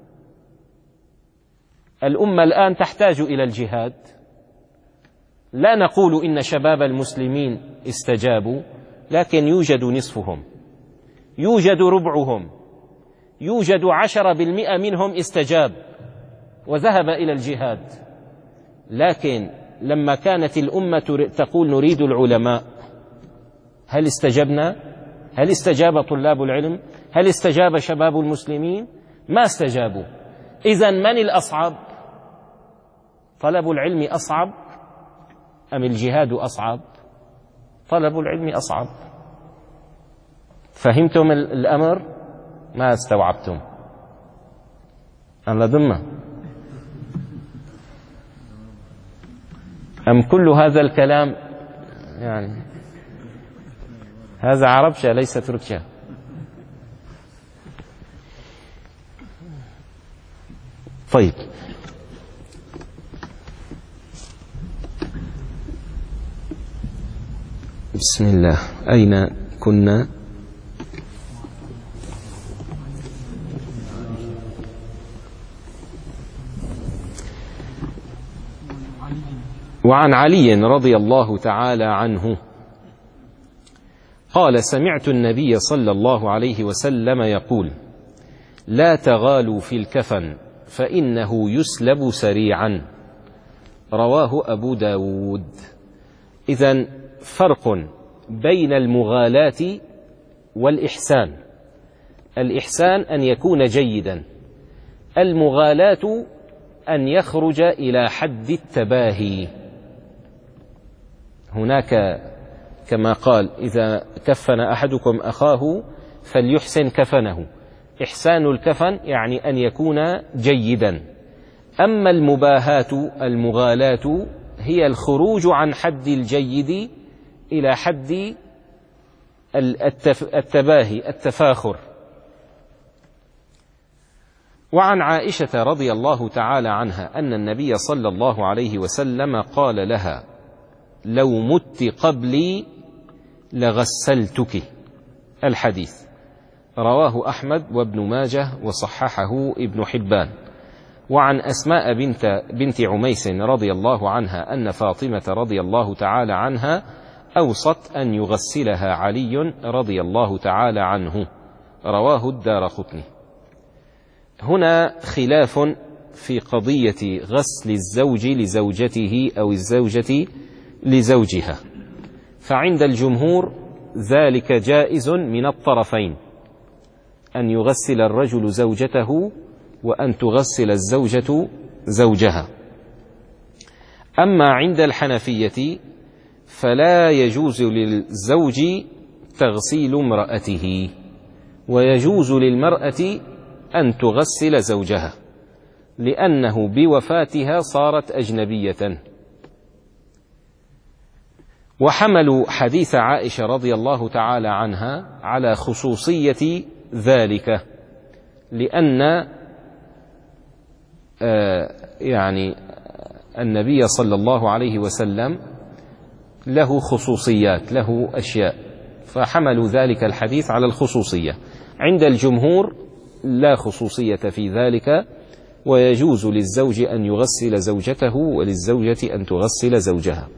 الأمة الآن تحتاج إلى الجهاد. لا نقول إن شباب المسلمين استجابوا، لكن يوجد نصفهم، يوجد ربعهم، يوجد عشرة بالمئة منهم استجاب وذهب إلى الجهاد. لكن لما كانت الأمة تقول نريد العلماء، هل استجبنا؟ هل استجاب طلاب العلم؟ هل استجاب شباب المسلمين؟ ما استجابوا. إذن من الأصعب؟ طلب العلم أصعب أم الجهاد أصعب؟ طلب العلم أصعب. فهمتم الأمر؟ ما استوعبتم؟ أم لدمه؟ أم كل هذا الكلام يعني هذا عربشة ليس تركشة. طيب، بسم الله. أين كنا؟ وعن علي رضي الله تعالى عنه قال: سمعت النبي صلى الله عليه وسلم يقول: لا تغالوا في الكفن فإنه يسلب سريعا. رواه أبو داود. إذن فرق بين المغالاة والإحسان. الإحسان أن يكون جيدا، المغالاة أن يخرج إلى حد التباهي. هناك كما قال: إذا كفن أحدكم أخاه فليحسن كفنه. إحسان الكفن يعني أن يكون جيدا. أما المباهاة المغالاة هي الخروج عن حد الجيد إلى حد التباهي التفاخر. وعن عائشة رضي الله تعالى عنها أن النبي صلى الله عليه وسلم قال لها: لو مت قبلي لغسلتك. الحديث رواه أحمد وابن ماجه وصححه ابن حبان. وعن أسماء بنت, بنت عميس رضي الله عنها أن فاطمة رضي الله تعالى عنها أوصت أن يغسلها علي رضي الله تعالى عنه. رواه الدارقطني. هنا خلاف في قضية غسل الزوج لزوجته أو الزوجة لزوجها، فعند الجمهور ذلك جائز من الطرفين، أن يغسل الرجل زوجته وأن تغسل الزوجة زوجها. أما عند الحنفية فلا يجوز للزوج تغسيل امرأته، ويجوز للمرأة أن تغسل زوجها، لأنه بوفاتها صارت أجنبية. وحملوا حديث عائشة رضي الله تعالى عنها على خصوصية ذلك، لأن آه يعني النبي صلى الله عليه وسلم له خصوصيات، له أشياء، فحملوا ذلك الحديث على الخصوصية. عند الجمهور لا خصوصية في ذلك، ويجوز للزوج أن يغسل زوجته وللزوجة أن تغسل زوجها.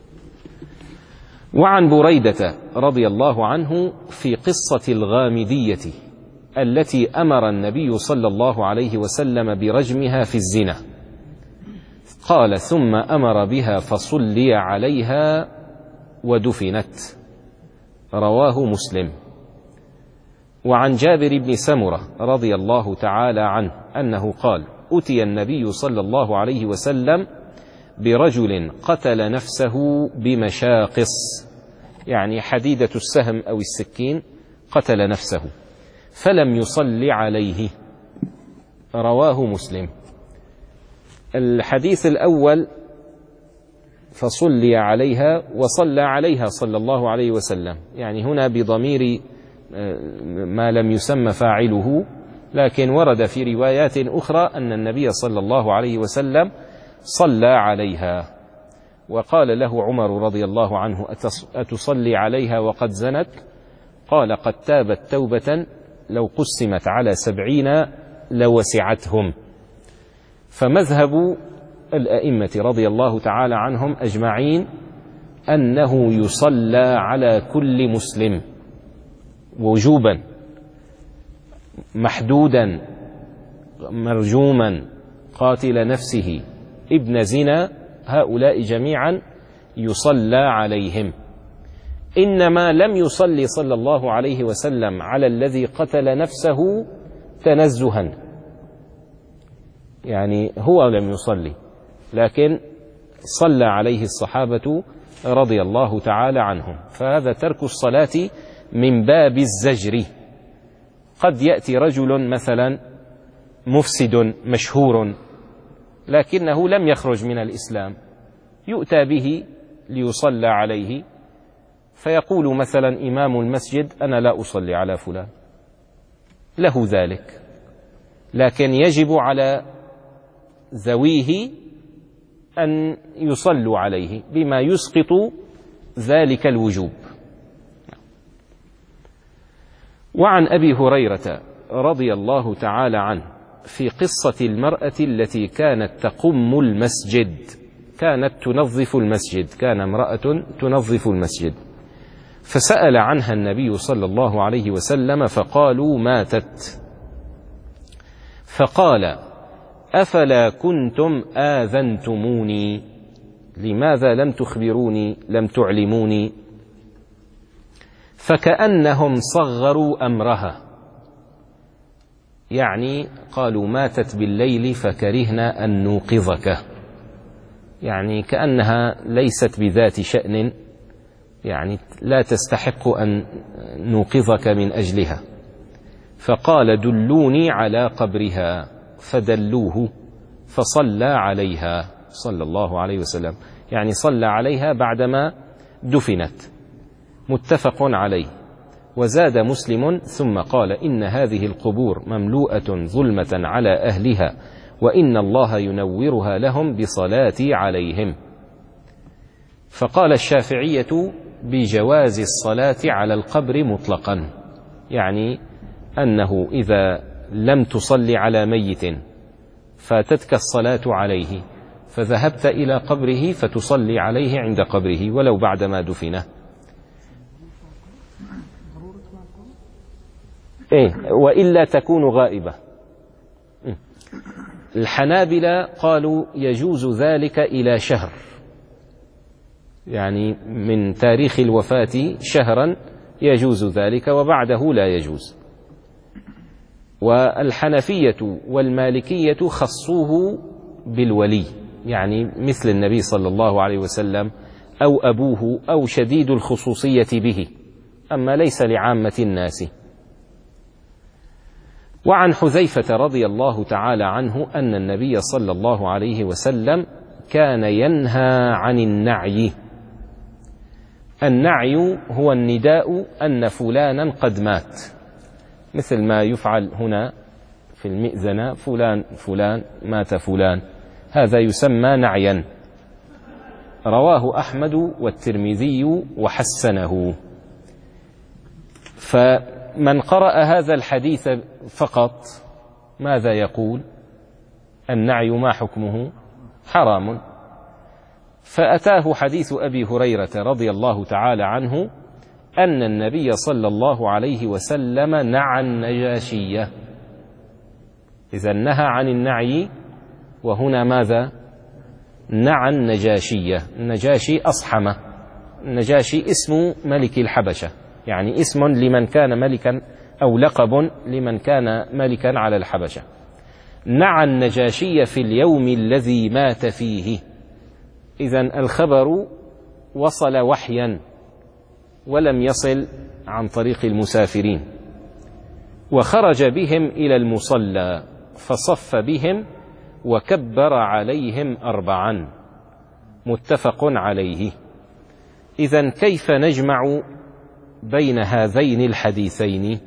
وعن بريدة رضي الله عنه في قصة الغامدية التي أمر النبي صلى الله عليه وسلم برجمها في الزنا، قال: ثم أمر بها فصلي عليها ودفنت. رواه مسلم. وعن جابر بن سمرة رضي الله تعالى عنه أنه قال: أتي النبي صلى الله عليه وسلم برجل قتل نفسه بمشاقص، يعني حديدة السهم أو السكين، قتل نفسه فلم يصل عليه. رواه مسلم. الحديث الأول فصلي عليها وصلى عليها صلى الله عليه وسلم، يعني هنا بضمير ما لم يسمى فاعله، لكن ورد في روايات أخرى أن النبي صلى الله عليه وسلم صلى عليها. وقال له عمر رضي الله عنه: أتصلي عليها وقد زنت؟ قال: قد تابت توبة لو قسمت على سبعين لوسعتهم. فمذهب الأئمة رضي الله تعالى عنهم أجمعين أنه يصلى على كل مسلم وجوبا، محدودا، مرجوما، قاتل نفسه، ابن زنا، هؤلاء جميعا يصلى عليهم. إنما لم يصلي صلى الله عليه وسلم على الذي قتل نفسه تنزها، يعني هو لم يصلي، لكن صلى عليه الصحابة رضي الله تعالى عنهم. فهذا ترك الصلاة من باب الزجر. قد يأتي رجل مثلا مفسد مشهور لكنه لم يخرج من الإسلام، يؤتى به ليصلى عليه، فيقول مثلا إمام المسجد: أنا لا أصلي على فلان، له ذلك، لكن يجب على ذويه أن يصلوا عليه بما يسقط ذلك الوجوب. وعن أبي هريرة رضي الله تعالى عنه في قصة المرأة التي كانت تقم المسجد، كانت تنظف المسجد، كان امرأة تنظف المسجد، فسأل عنها النبي صلى الله عليه وسلم فقالوا ماتت. فقال أفلا كنتم آذنتموني لماذا لم تخبروني لم تعلموني؟ فكأنهم صغروا أمرها، يعني قالوا ماتت بالليل فكرهنا أن نوقظك، يعني كأنها ليست بذات شأن، يعني لا تستحق أن نوقظك من أجلها. فقال دلوني على قبرها، فدلوه فصلى عليها صلى الله عليه وسلم، يعني صلى عليها بعدما دفنت، متفق عليه. وزاد مسلم ثم قال إن هذه القبور مملوءة ظلمة على أهلها وإن الله ينورها لهم بصلاتي عليهم. فقال الشافعية بجواز الصلاة على القبر مطلقا، يعني أنه إذا لم تصلي على ميت فاتتك الصلاة عليه فذهبت إلى قبره فتصلي عليه عند قبره ولو بعدما دفنه. إيه وإلا تكون غائبة. الحنابلة قالوا يجوز ذلك إلى شهر، يعني من تاريخ الوفاة شهرا يجوز ذلك وبعده لا يجوز. والحنفية والمالكية خصوه بالولي، يعني مثل النبي صلى الله عليه وسلم أو أبوه أو شديد الخصوصية به، أما ليس لعامة الناس. وعن حذيفة رضي الله تعالى عنه أن النبي صلى الله عليه وسلم كان ينهى عن النعي. النعي هو النداء أن فلانا قد مات، مثل ما يفعل هنا في المئذنة، فلان فلان مات فلان، هذا يسمى نعيا. رواه أحمد والترمذي وحسنه. فمن قرأ هذا الحديث فقط ماذا يقول؟ النعي ما حكمه؟ حرام. فأتاه حديث أبي هريرة رضي الله تعالى عنه أن النبي صلى الله عليه وسلم نعى النجاشية. إذا نهى عن النعي، وهنا ماذا؟ نعى النجاشية. النجاشي أصحمة، النجاشي اسم ملك الحبشة، يعني اسم لمن كان ملكا أو لقب لمن كان ملكا على الحبشة. نعى النجاشية في اليوم الذي مات فيه. إذن الخبر وصل وحيا ولم يصل عن طريق المسافرين، وخرج بهم إلى المصلى فصف بهم وكبر عليهم أربعا، متفق عليه. إذن كيف نجمع بين هذين الحديثين؟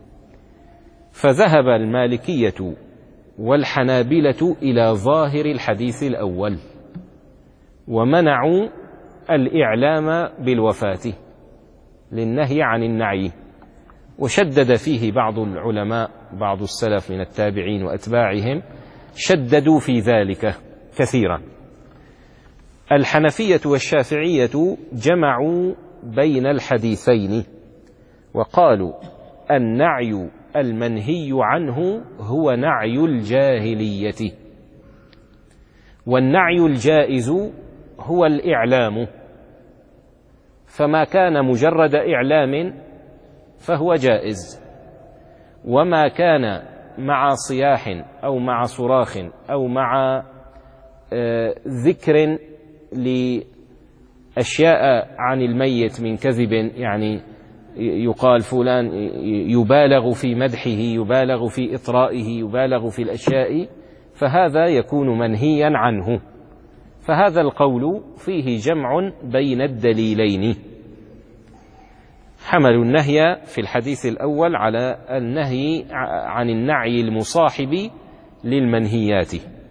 فذهب المالكية والحنابلة إلى ظاهر الحديث الأول ومنعوا الإعلام بالوفاة للنهي عن النعي، وشدد فيه بعض العلماء، بعض السلف من التابعين وأتباعهم شددوا في ذلك كثيرا. الحنفية والشافعية جمعوا بين الحديثين وقالوا النعي المنهي عنه هو نعي الجاهلية، والنعي الجائز هو الإعلام، فما كان مجرد إعلام فهو جائز، وما كان مع صياح أو مع صراخ أو مع آه ذكر لأشياء عن الميت من كذب، يعني يقال فلان يبالغ في مدحه، يبالغ في إطرائه، يبالغ في الأشياء، فهذا يكون منهيا عنه. فهذا القول فيه جمع بين الدليلين، حملوا النهي في الحديث الأول على النهي عن النعي المصاحب للمنهيات.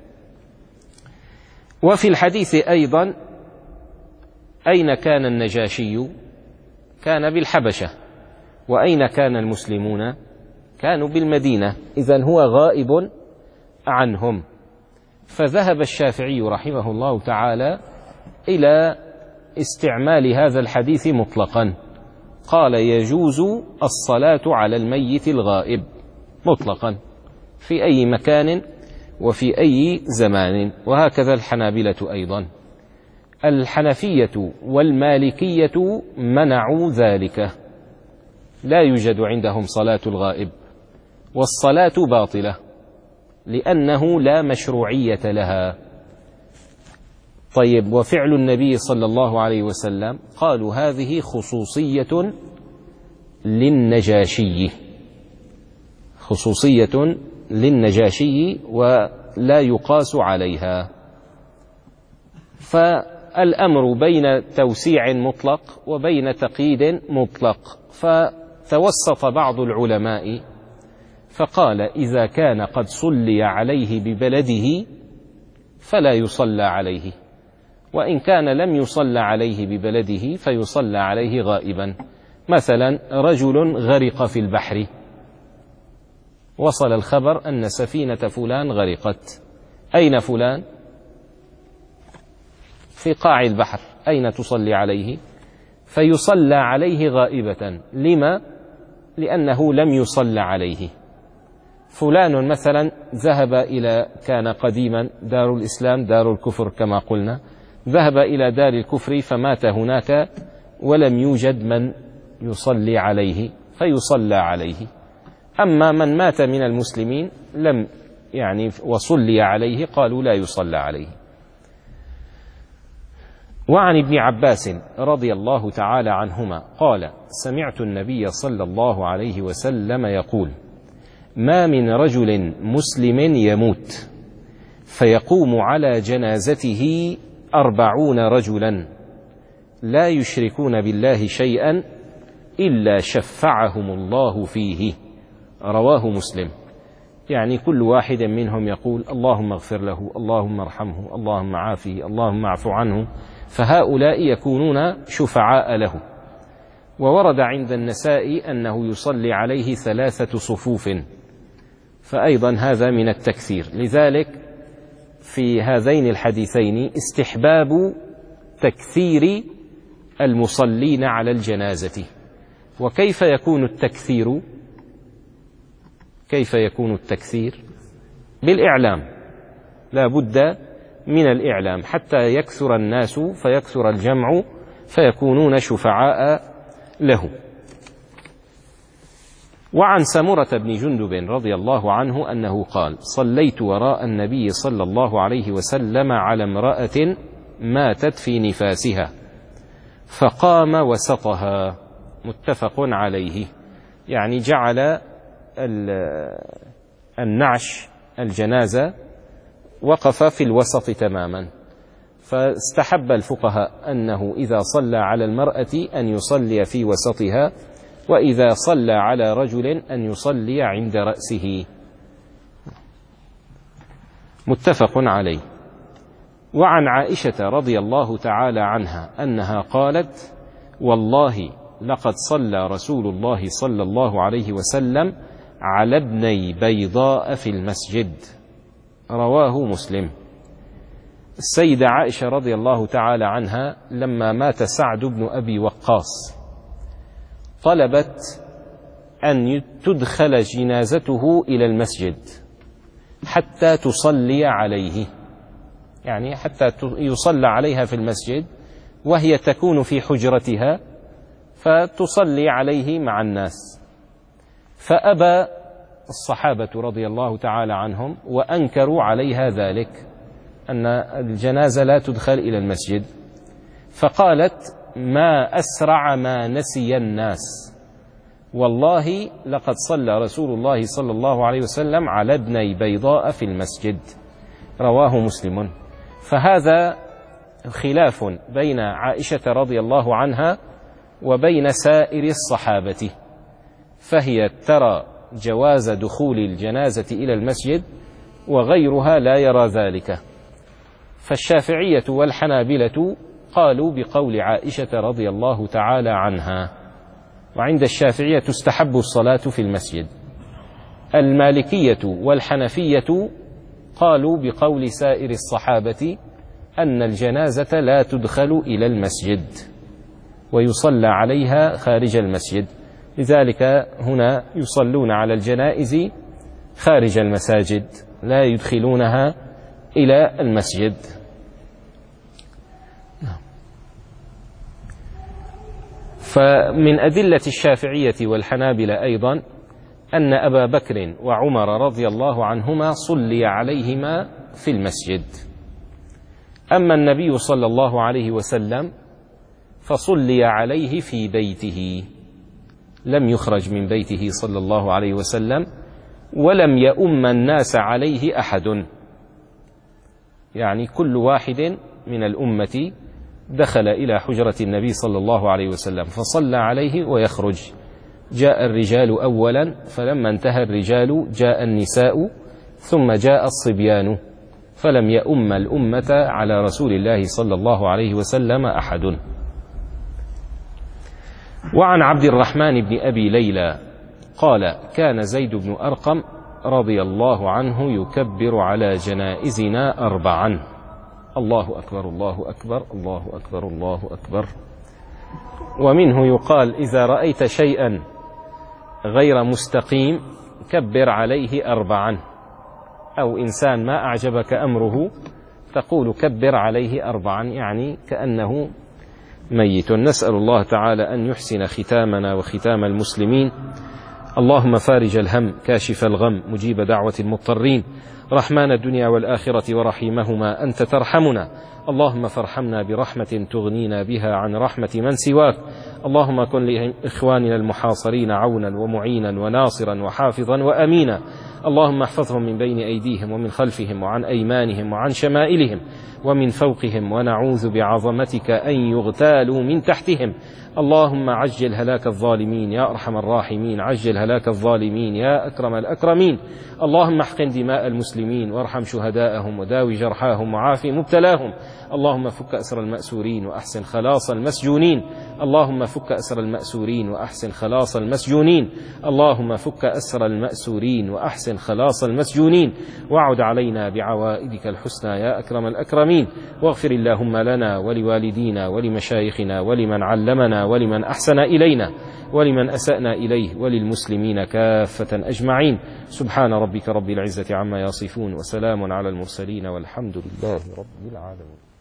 وفي الحديث أيضا أين كان النجاشي؟ كان بالحبشة. وأين كان المسلمون؟ كانوا بالمدينة، إذن هو غائب عنهم. فذهب الشافعي رحمه الله تعالى إلى استعمال هذا الحديث مطلقا، قال يجوز الصلاة على الميت الغائب مطلقا في أي مكان وفي أي زمان، وهكذا الحنابلة أيضا. الحنفية والمالكية منعوا ذلك، لا يوجد عندهم صلاة الغائب، والصلاة باطلة لأنه لا مشروعية لها. طيب، وفعل النبي صلى الله عليه وسلم قالوا هذه خصوصية للنجاشي، خصوصية للنجاشي ولا يقاس عليها. فالأمر بين توسيع مطلق وبين تقييد مطلق، فتوسط بعض العلماء فقال إذا كان قد صلي عليه ببلده فلا يصلى عليه، وإن كان لم يصلى عليه ببلده فيصلى عليه غائبا. مثلا رجل غرق في البحر، وصل الخبر أن سفينة فلان غرقت، أين فلان؟ في قاع البحر، أين تصلي عليه؟ فيصلى عليه غائبة. لما؟ لأنه لم يصلى عليه. فلان مثلا ذهب إلى، كان قديما دار الإسلام دار الكفر كما قلنا، ذهب إلى دار الكفر فمات هناك ولم يوجد من يصلي عليه فيصلى عليه. أما من مات من المسلمين لم يعني وصلي عليه قالوا لا يصلى عليه. وعن ابن عباس رضي الله تعالى عنهما قال سمعت النبي صلى الله عليه وسلم يقول ما من رجل مسلم يموت فيقوم على جنازته أربعون رجلا لا يشركون بالله شيئا إلا شفعهم الله فيه، رواه مسلم. يعني كل واحد منهم يقول اللهم اغفر له، اللهم ارحمه، اللهم عافه، اللهم اعف عنه، فهؤلاء يكونون شفعاء له. وورد عند النسائي أنه يصلي عليه ثلاثة صفوف، فأيضا هذا من التكثير. لذلك في هذين الحديثين استحباب تكثير المصلين على الجنازة. وكيف يكون التكثير؟ كيف يكون التكثير؟ بالإعلام، لا بد من الإعلام حتى يكثر الناس فيكثر الجمع فيكونون شفعاء له. وعن سمرة بن جندب رضي الله عنه أنه قال صليت وراء النبي صلى الله عليه وسلم على امرأة ماتت في نفاسها فقام وسطها، متفق عليه. يعني جعل النعش الجنازة وقف في الوسط تماما. فاستحب الفقهاء أنه إذا صلى على المرأة أن يصلي في وسطها، وإذا صلى على رجل أن يصلي عند رأسه، متفق عليه. وعن عائشة رضي الله تعالى عنها أنها قالت والله لقد صلى رسول الله صلى الله عليه وسلم على ابني بيضاء في المسجد، رواه مسلم. السيدة عائشة رضي الله تعالى عنها لما مات سعد بن أبي وقاص طلبت أن تدخل جنازته إلى المسجد حتى تصلي عليه، يعني حتى يصلى عليها في المسجد وهي تكون في حجرتها فتصلي عليه مع الناس. فأبى الصحابة رضي الله تعالى عنهم وأنكروا عليها ذلك، أن الجنازة لا تدخل إلى المسجد. فقالت ما أسرع ما نسي الناس، والله لقد صلى رسول الله صلى الله عليه وسلم على ابني بيضاء في المسجد، رواه مسلم. فهذا خلاف بين عائشة رضي الله عنها وبين سائر الصحابة، فهي ترى جواز دخول الجنازة إلى المسجد وغيرها لا يرى ذلك. فالشافعية والحنابلة قالوا بقول عائشة رضي الله تعالى عنها، وعند الشافعية تستحب الصلاة في المسجد. المالكية والحنفية قالوا بقول سائر الصحابة أن الجنازة لا تدخل إلى المسجد، ويصلى عليها خارج المسجد. لذلك هنا يصلون على الجنائز خارج المساجد، لا يدخلونها إلى المسجد. فمن أدلة الشافعية والحنابلة أيضا أن أبا بكر وعمر رضي الله عنهما صلي عليهما في المسجد. أما النبي صلى الله عليه وسلم فصلي عليه في بيته، لم يخرج من بيته صلى الله عليه وسلم، ولم يؤم الناس عليه أحد، يعني كل واحد من الأمة دخل إلى حجرة النبي صلى الله عليه وسلم فصلى عليه ويخرج. جاء الرجال أولا، فلما انتهى الرجال جاء النساء، ثم جاء الصبيان، فلم يؤم الأمة على رسول الله صلى الله عليه وسلم أحد. وعن عبد الرحمن بن أبي ليلى قال: كان زيد بن أرقم رضي الله عنه يكبر على جنائزنا أربعا: الله أكبر الله أكبر الله أكبر الله أكبر. ومنه يقال: إذا رأيت شيئا غير مستقيم كبر عليه أربعا، أو إنسان ما أعجبك أمره تقول كبر عليه أربعا، يعني كأنه ميت. نسأل الله تعالى أن يحسن ختامنا وختام المسلمين. اللهم فارج الهم كاشف الغم مجيب دعوة المضطرين رحمن الدنيا والآخرة ورحيمهما أنت ترحمنا. اللهم فارحمنا برحمة تغنينا بها عن رحمة من سواك. اللهم كن لإخواننا المحاصرين عونا ومعينا وناصرا وحافظا وأمينا. اللهم احفظهم من بين أيديهم ومن خلفهم وعن أيمانهم وعن شمائلهم ومن فوقهم، ونعوذ بعظمتك أن يغتالوا من تحتهم. اللهم عجل هلاك الظالمين يا أرحم الراحمين، عجل هلاك الظالمين يا أكرم الأكرمين. اللهم احقن دماء المسلمين وارحم شهداءهم وداوي جرحاهم وعافي مبتلاهم. اللهم فك أسر المأسورين وأحسن خلاص المسجونين. اللهم فك أسر المأسورين وأحسن خلاص المسجونين. اللهم فك أسر المأسورين وأحسن خلاص المسجونين. وعد علينا بعوائدك الحسنى يا أكرم الأكرمين. واغفر اللهم لنا ولوالدينا ولمشايخنا ولمن علمنا ولمن أحسن إلينا ولمن أسأنا إليه وللمسلمين كافة أجمعين. سبحان ربك رب العزة عما يصفون، وسلام على المرسلين، والحمد لله رب العالمين.